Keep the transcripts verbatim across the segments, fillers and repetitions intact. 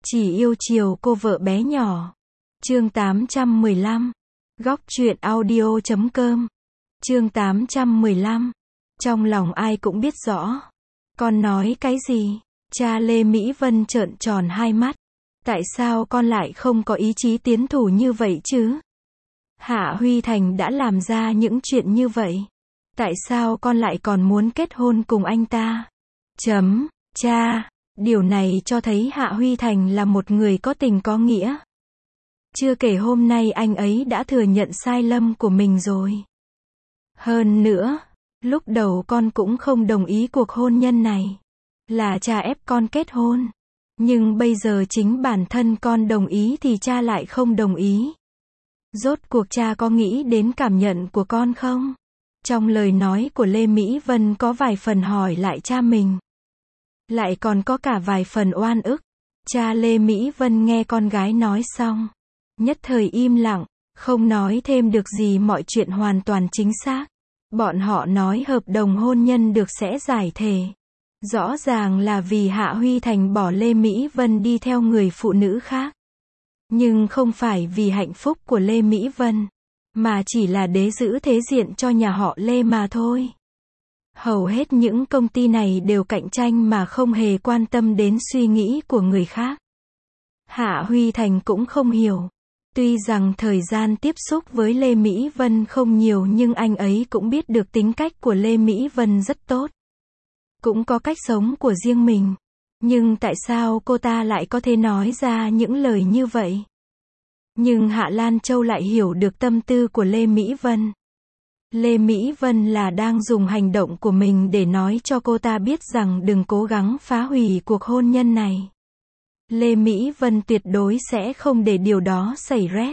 Chỉ yêu chiều cô vợ bé nhỏ. Chương tám trăm mười lăm. Góc truyện audio chấm com. Chương tám trăm mười lăm. Trong lòng ai cũng biết rõ. Con nói cái gì? Cha Lê Mỹ Vân trợn tròn hai mắt. Tại sao con lại không có ý chí tiến thủ như vậy chứ? Hạ Huy Thành đã làm ra những chuyện như vậy. Tại sao con lại còn muốn kết hôn cùng anh ta? Chấm, cha. Điều này cho thấy Hạ Huy Thành là một người có tình có nghĩa. Chưa kể hôm nay anh ấy đã thừa nhận sai lầm của mình rồi. Hơn nữa, lúc đầu con cũng không đồng ý cuộc hôn nhân này. Là cha ép con kết hôn. Nhưng bây giờ chính bản thân con đồng ý thì cha lại không đồng ý. Rốt cuộc cha có nghĩ đến cảm nhận của con không? Trong lời nói của Lê Mỹ Vân có vài phần hỏi lại cha mình. Lại còn có cả vài phần oan ức. Cha Lê Mỹ Vân nghe con gái nói xong. Nhất thời im lặng, không nói thêm được gì, mọi chuyện hoàn toàn chính xác. Bọn họ nói hợp đồng hôn nhân được sẽ giải thể. Rõ ràng là vì Hạ Huy Thành bỏ Lê Mỹ Vân đi theo người phụ nữ khác. Nhưng không phải vì hạnh phúc của Lê Mỹ Vân, mà chỉ là để giữ thế diện cho nhà họ Lê mà thôi. Hầu hết những công ty này đều cạnh tranh mà không hề quan tâm đến suy nghĩ của người khác. Hạ Huy Thành cũng không hiểu. Tuy rằng thời gian tiếp xúc với Lê Mỹ Vân không nhiều nhưng anh ấy cũng biết được tính cách của Lê Mỹ Vân rất tốt. Cũng có cách sống của riêng mình. Nhưng tại sao cô ta lại có thể nói ra những lời như vậy? Nhưng Hạ Lan Châu lại hiểu được tâm tư của Lê Mỹ Vân. Lê Mỹ Vân là đang dùng hành động của mình để nói cho cô ta biết rằng đừng cố gắng phá hủy cuộc hôn nhân này. Lê Mỹ Vân tuyệt đối sẽ không để điều đó xảy ra.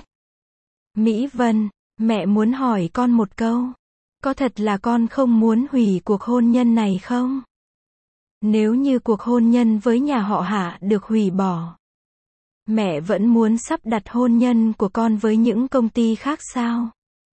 Mỹ Vân, mẹ muốn hỏi con một câu. Có thật là con không muốn hủy cuộc hôn nhân này không? Nếu như cuộc hôn nhân với nhà họ Hạ được hủy bỏ, mẹ vẫn muốn sắp đặt hôn nhân của con với những công ty khác sao?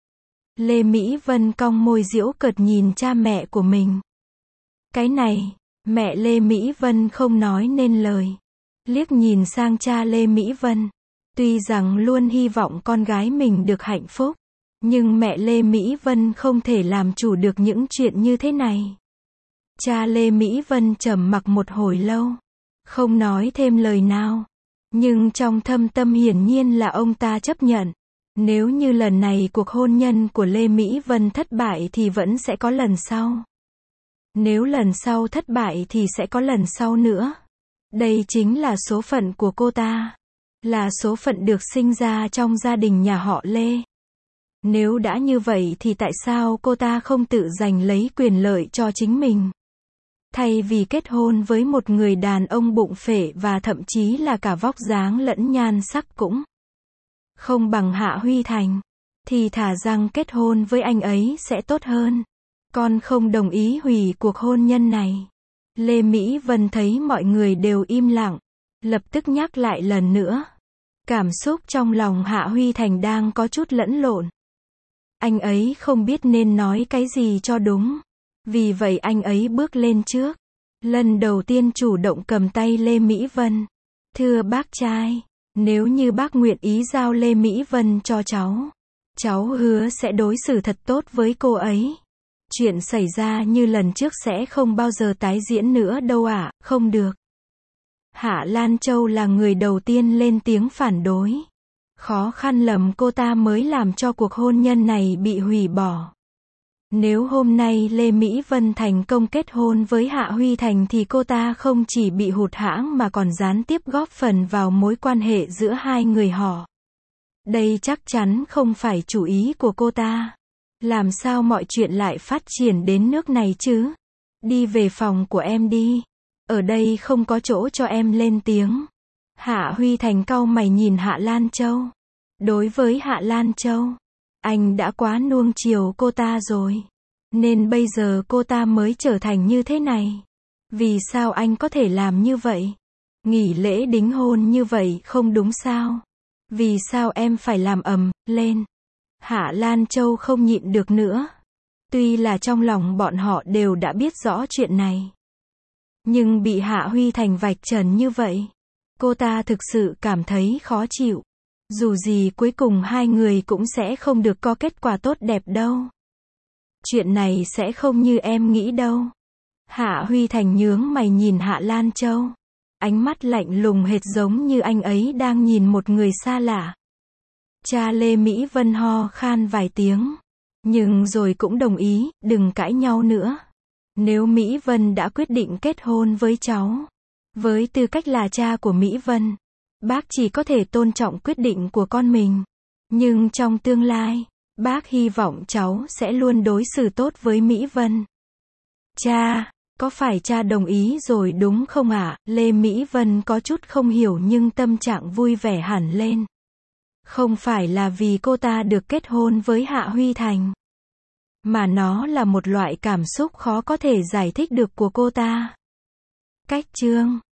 Lê Mỹ Vân cong môi giễu cợt nhìn cha mẹ của mình. Cái này, mẹ Lê Mỹ Vân không nói nên lời. Liếc nhìn sang cha Lê Mỹ Vân. Tuy rằng luôn hy vọng con gái mình được hạnh phúc, nhưng mẹ Lê Mỹ Vân không thể làm chủ được những chuyện như thế này. Cha Lê Mỹ Vân trầm mặc một hồi lâu, không nói thêm lời nào. Nhưng trong thâm tâm hiển nhiên là ông ta chấp nhận. Nếu như lần này cuộc hôn nhân của Lê Mỹ Vân thất bại thì vẫn sẽ có lần sau. Nếu lần sau thất bại thì sẽ có lần sau nữa. Đây chính là số phận của cô ta. Là số phận được sinh ra trong gia đình nhà họ Lê. Nếu đã như vậy thì tại sao cô ta không tự giành lấy quyền lợi cho chính mình? Thay vì kết hôn với một người đàn ông bụng phệ và thậm chí là cả vóc dáng lẫn nhan sắc cũng không bằng Hạ Huy Thành, thì thà rằng kết hôn với anh ấy sẽ tốt hơn. Con không đồng ý hủy cuộc hôn nhân này. Lê Mỹ Vân thấy mọi người đều im lặng, lập tức nhắc lại lần nữa. Cảm xúc trong lòng Hạ Huy Thành đang có chút lẫn lộn. Anh ấy không biết nên nói cái gì cho đúng. Vì vậy anh ấy bước lên trước. Lần đầu tiên chủ động cầm tay Lê Mỹ Vân. Thưa bác trai, nếu như bác nguyện ý giao Lê Mỹ Vân cho cháu, cháu hứa sẽ đối xử thật tốt với cô ấy. Chuyện xảy ra như lần trước sẽ không bao giờ tái diễn nữa đâu ạ, à, không được. Hạ Lan Châu là người đầu tiên lên tiếng phản đối. Khó khăn lắm cô ta mới làm cho cuộc hôn nhân này bị hủy bỏ. Nếu hôm nay Lê Mỹ Vân thành công kết hôn với Hạ Huy Thành thì cô ta không chỉ bị hụt hẫng mà còn gián tiếp góp phần vào mối quan hệ giữa hai người họ. Đây chắc chắn không phải chủ ý của cô ta. Làm sao mọi chuyện lại phát triển đến nước này chứ? Đi về phòng của em đi. Ở đây không có chỗ cho em lên tiếng. Hạ Huy Thành cau mày nhìn Hạ Lan Châu. Đối với Hạ Lan Châu, anh đã quá nuông chiều cô ta rồi. Nên bây giờ cô ta mới trở thành như thế này. Vì sao anh có thể làm như vậy? Nghỉ lễ đính hôn như vậy không đúng sao? Vì sao em phải làm ầm lên? Hạ Lan Châu không nhịn được nữa. Tuy là trong lòng bọn họ đều đã biết rõ chuyện này, nhưng bị Hạ Huy Thành vạch trần như vậy, Cô ta thực sự cảm thấy khó chịu. Dù gì cuối cùng hai người cũng sẽ không được có kết quả tốt đẹp đâu. Chuyện này sẽ không như em nghĩ đâu. Hạ Huy Thành nhướng mày nhìn Hạ Lan Châu. Ánh mắt lạnh lùng hệt giống như anh ấy đang nhìn một người xa lạ. Cha Lê Mỹ Vân ho khan vài tiếng. Nhưng rồi cũng đồng ý, đừng cãi nhau nữa. Nếu Mỹ Vân đã quyết định kết hôn với cháu, với tư cách là cha của Mỹ Vân, bác chỉ có thể tôn trọng quyết định của con mình. Nhưng trong tương lai, bác hy vọng cháu sẽ luôn đối xử tốt với Mỹ Vân. Cha, có phải cha đồng ý rồi đúng không ạ? Lê Mỹ Vân có chút không hiểu nhưng tâm trạng vui vẻ hẳn lên. Không phải là vì cô ta được kết hôn với Hạ Huy Thành, mà nó là một loại cảm xúc khó có thể giải thích được của cô ta. Cách chương